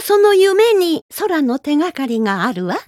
その夢に空の手がかりがあるわ。